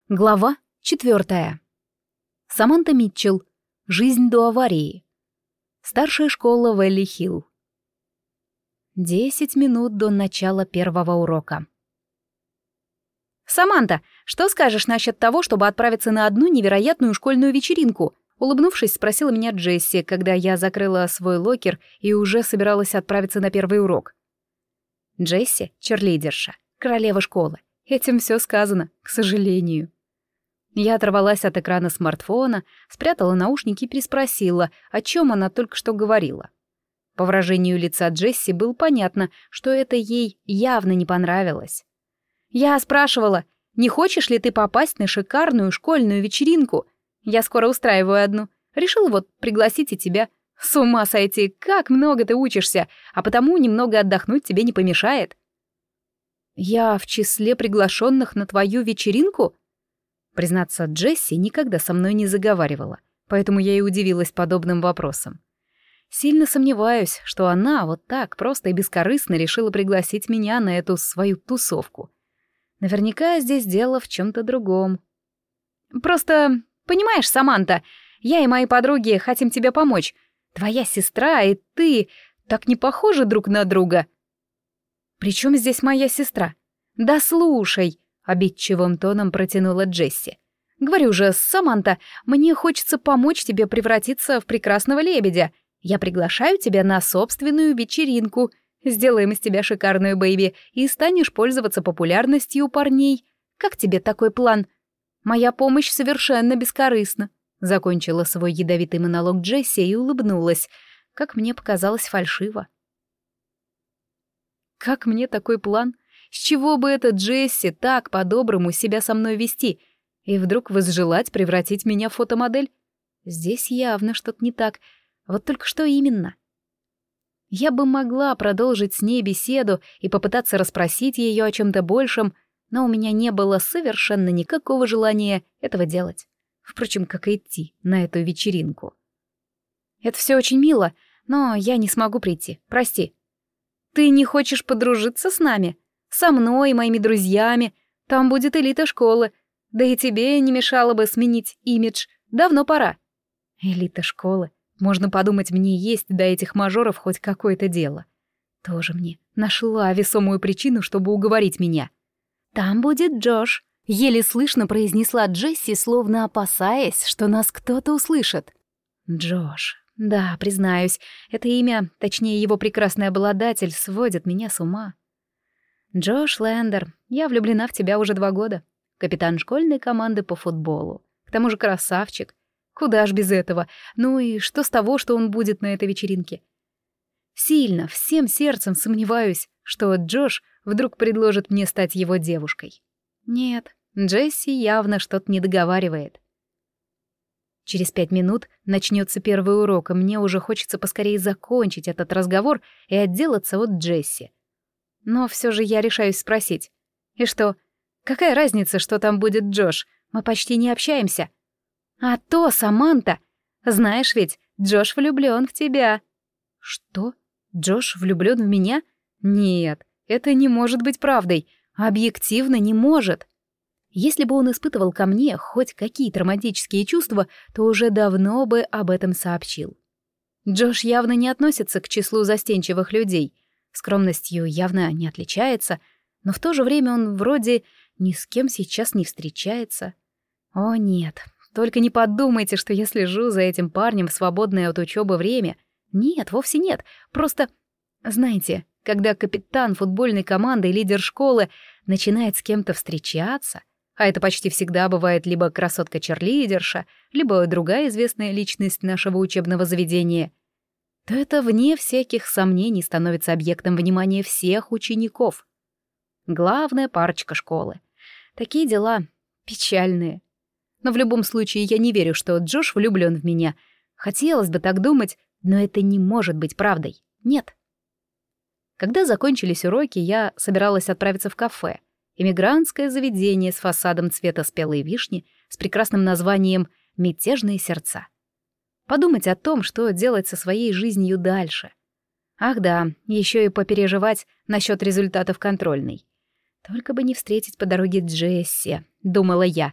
Глава 4. Саманта Митчелл. Жизнь до аварии. Старшая школа Вэлли-Хилл. 10 минут до начала первого урока. «Саманта, что скажешь насчет того, чтобы отправиться на одну невероятную школьную вечеринку?» Улыбнувшись, спросила меня Джесси, когда я закрыла свой локер и уже собиралась отправиться на первый урок. Джесси — черлидерша, королева школы. Этим все сказано, к сожалению. Я оторвалась от экрана смартфона, спрятала наушники и переспросила, о чем она только что говорила. По выражению лица Джесси было понятно, что это ей явно не понравилось. Я спрашивала, не хочешь ли ты попасть на шикарную школьную вечеринку? Я скоро устраиваю одну. Решила вот пригласить и тебя. С ума сойти, как много ты учишься, а потому немного отдохнуть тебе не помешает. Я в числе приглашенных на твою вечеринку? Признаться, Джесси никогда со мной не заговаривала, поэтому я и удивилась подобным вопросом. Сильно сомневаюсь, что она вот так просто и бескорыстно решила пригласить меня на эту свою тусовку. Наверняка здесь дело в чем-то другом. Просто, понимаешь, Саманта, я и мои подруги хотим тебе помочь. Твоя сестра и ты так не похожи друг на друга. «При чем здесь моя сестра?» «Да слушай», — обидчивым тоном протянула Джесси. «Говорю же, Саманта, мне хочется помочь тебе превратиться в прекрасного лебедя. Я приглашаю тебя на собственную вечеринку. Сделаем из тебя шикарную бэйби и станешь пользоваться популярностью у парней. Как тебе такой план? Моя помощь совершенно бескорыстна». Закончила свой ядовитый монолог Джесси и улыбнулась, как мне показалось фальшиво. Как мне такой план? С чего бы это Джесси так по-доброму себя со мной вести и вдруг возжелать превратить меня в фотомодель? Здесь явно что-то не так. Вот только что именно? Я бы могла продолжить с ней беседу и попытаться расспросить ее о чем-то большем, но у меня не было совершенно никакого желания этого делать. Впрочем, как и идти на эту вечеринку. Это все очень мило, но я не смогу прийти, прости. Ты не хочешь подружиться с нами? Со мной и моими друзьями. Там будет элита школы. Да и тебе не мешало бы сменить имидж. Давно пора. Элита школы. Можно подумать, мне есть до этих мажоров хоть какое-то дело. Тоже мне нашла весомую причину, чтобы уговорить меня. Там будет Джош. Еле слышно произнесла Джесси, словно опасаясь, что нас кто-то услышит. Джош. Да, признаюсь, это имя, точнее его прекрасный обладатель, сводит меня с ума. Джош Лендер, я влюблена в тебя уже 2 года. Капитан школьной команды по футболу. К тому же красавчик. Куда ж без этого? Ну и что с того, что он будет на этой вечеринке? Сильно, всем сердцем сомневаюсь, что Джош вдруг предложит мне стать его девушкой. Нет, Джесси явно что-то не договаривает. Через 5 минут начнется первый урок, и мне уже хочется поскорее закончить этот разговор и отделаться от Джесси. Но все же я решаюсь спросить. И что? Какая разница, что там будет Джош? Мы почти не общаемся. А то, Саманта, знаешь ведь, Джош влюблён в тебя. Что? Джош влюблён в меня? Нет, это не может быть правдой. Объективно не может. Если бы он испытывал ко мне хоть какие-то романтические чувства, то уже давно бы об этом сообщил. Джош явно не относится к числу застенчивых людей, скромностью явно не отличается, но в то же время он вроде ни с кем сейчас не встречается. О нет, только не подумайте, что я слежу за этим парнем в свободное от учебы время. Нет, вовсе нет, просто, знаете, когда капитан футбольной команды и лидер школы начинает с кем-то встречаться, а это почти всегда бывает либо красотка-черлидерша, либо другая известная личность нашего учебного заведения, то это вне всяких сомнений становится объектом внимания всех учеников. Главная парочка школы. Такие дела печальные. Но в любом случае я не верю, что Джош влюблён в меня. Хотелось бы так думать, но это не может быть правдой. Нет. Когда закончились уроки, я собиралась отправиться в кафе. Эмигрантское заведение с фасадом цвета спелой вишни, с прекрасным названием «Мятежные сердца». Подумать о том, что делать со своей жизнью дальше. Ах да, еще и попереживать насчет результатов контрольной. Только бы не встретить по дороге Джесси, думала я.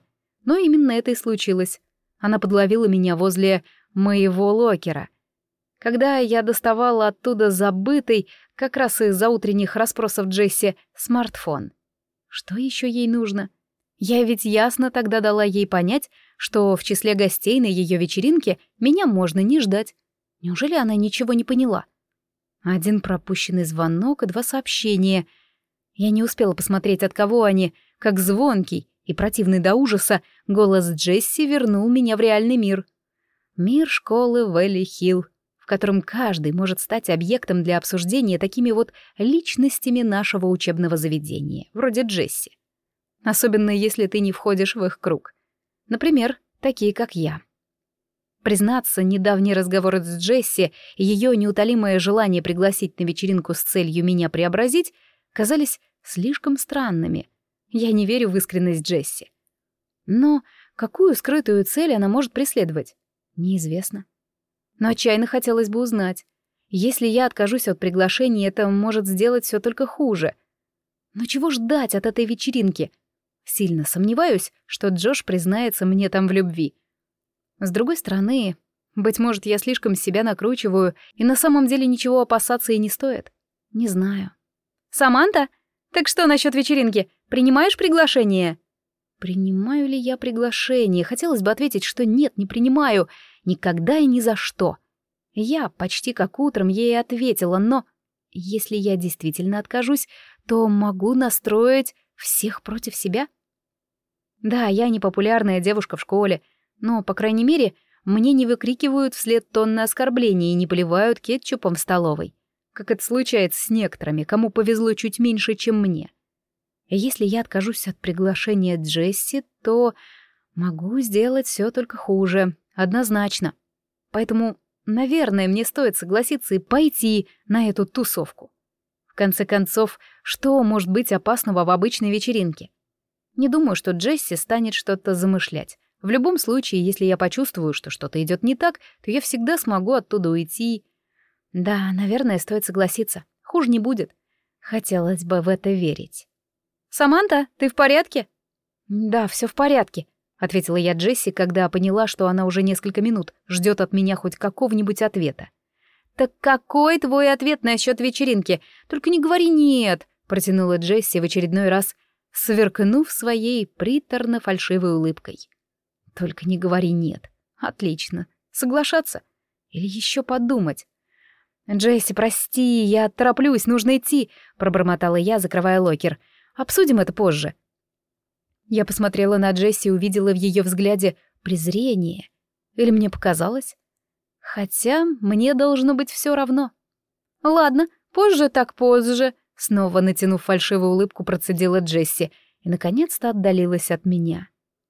Но именно это и случилось. Она подловила меня возле моего локера, когда я доставала оттуда забытый, как раз из-за утренних расспросов Джесси, смартфон. Что еще ей нужно? Я ведь ясно тогда дала ей понять, что в числе гостей на ее вечеринке меня можно не ждать. Неужели она ничего не поняла? Один пропущенный звонок и 2 сообщения. Я не успела посмотреть, от кого они, как звонкий и противный до ужаса голос Джесси вернул меня в реальный мир. Мир школы Вэлли-Хилл, в котором каждый может стать объектом для обсуждения такими вот личностями нашего учебного заведения, вроде Джесси. Особенно если ты не входишь в их круг. Например, такие, как я. Признаться, недавний разговор с Джесси и ее неутолимое желание пригласить на вечеринку с целью меня преобразить казались слишком странными. Я не верю в искренность Джесси. Но какую скрытую цель она может преследовать? Неизвестно. Но отчаянно хотелось бы узнать. Если я откажусь от приглашения, это может сделать все только хуже. Но чего ждать от этой вечеринки? Сильно сомневаюсь, что Джош признается мне там в любви. С другой стороны, быть может, я слишком себя накручиваю, и на самом деле ничего опасаться и не стоит. Не знаю. «Саманта, так что насчет вечеринки? Принимаешь приглашение?» Принимаю ли я приглашение? Хотелось бы ответить, что нет, не принимаю. Никогда и ни за что. Я почти как утром ей ответила, но если я действительно откажусь, то могу настроить всех против себя. Да, я не популярная девушка в школе, но, по крайней мере, мне не выкрикивают вслед тонны оскорблений и не поливают кетчупом в столовой, как это случается с некоторыми, кому повезло чуть меньше, чем мне. И если я откажусь от приглашения Джесси, то могу сделать все только хуже, однозначно. Поэтому, наверное, мне стоит согласиться и пойти на эту тусовку. В конце концов, что может быть опасного в обычной вечеринке? Не думаю, что Джесси станет что-то замышлять. В любом случае, если я почувствую, что что-то идет не так, то я всегда смогу оттуда уйти. Да, наверное, стоит согласиться. Хуже не будет. Хотелось бы в это верить. «Саманта, ты в порядке?» «Да, все в порядке», — ответила я Джесси, когда поняла, что она уже несколько минут ждет от меня хоть какого-нибудь ответа. «Так какой твой ответ насчет вечеринки? Только не говори «нет», — протянула Джесси в очередной раз, сверкнув своей приторно-фальшивой улыбкой. «Только не говори «нет». Отлично. Соглашаться? Или еще подумать?» «Джесси, прости, я тороплюсь, нужно идти», — пробормотала я, закрывая локер. «Обсудим это позже». Я посмотрела на Джесси и увидела в ее взгляде презрение. Или мне показалось? Хотя мне должно быть все равно. «Ладно, позже так позже», — снова натянув фальшивую улыбку, процедила Джесси и, наконец-то, отдалилась от меня.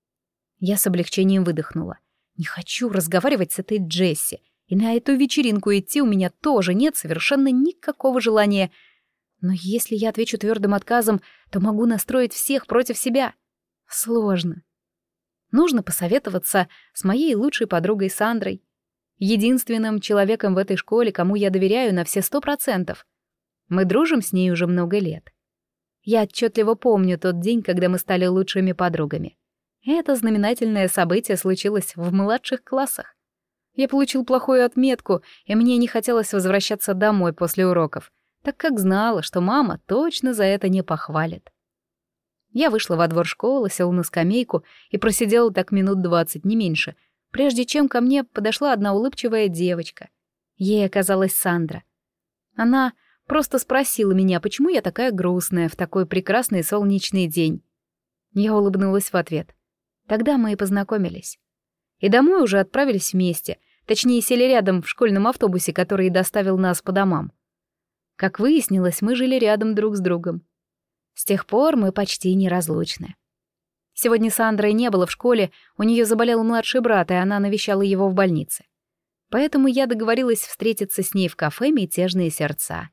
Я с облегчением выдохнула. Не хочу разговаривать с этой Джесси, и на эту вечеринку идти у меня тоже нет совершенно никакого желания. Но если я отвечу твердым отказом, то могу настроить всех против себя. Сложно. Нужно посоветоваться с моей лучшей подругой Сандрой, единственным человеком в этой школе, кому я доверяю на все 100%. Мы дружим с ней уже много лет. Я отчетливо помню тот день, когда мы стали лучшими подругами. Это знаменательное событие случилось в младших классах. Я получил плохую отметку, и мне не хотелось возвращаться домой после уроков, так как знала, что мама точно за это не похвалит. Я вышла во двор школы, села на скамейку и просидела так минут 20, не меньше, прежде чем ко мне подошла одна улыбчивая девочка. Ей оказалась Сандра. Она просто спросила меня, почему я такая грустная в такой прекрасный солнечный день. Я улыбнулась в ответ. Тогда мы и познакомились. И домой уже отправились вместе, точнее, сели рядом в школьном автобусе, который доставил нас по домам. Как выяснилось, мы жили рядом друг с другом. С тех пор мы почти неразлучны. Сегодня Сандры не было в школе, у нее заболел младший брат, и она навещала его в больнице. Поэтому я договорилась встретиться с ней в кафе «Мятежные сердца».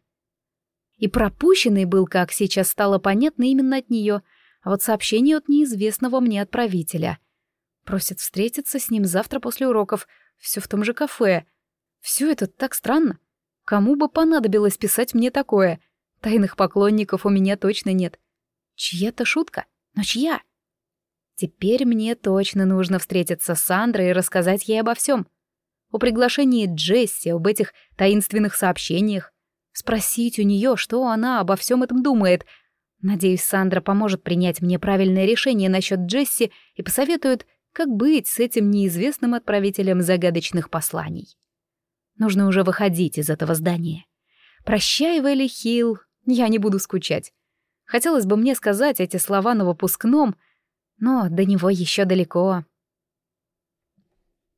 И пропущенный был, как сейчас стало понятно, именно от нее, а вот сообщение от неизвестного мне отправителя. Просит встретиться с ним завтра после уроков, все в том же кафе. Все это так странно. Кому бы понадобилось писать мне такое? Тайных поклонников у меня точно нет. Чья-то шутка? Но чья? Теперь мне точно нужно встретиться с Сандрой и рассказать ей обо всем. О приглашении Джесси, об этих таинственных сообщениях. Спросить у нее, что она обо всем этом думает. Надеюсь, Сандра поможет принять мне правильное решение насчет Джесси и посоветует, как быть с этим неизвестным отправителем загадочных посланий. Нужно уже выходить из этого здания. Прощай, Вэлли Хилл, я не буду скучать. Хотелось бы мне сказать эти слова на выпускном, но до него еще далеко.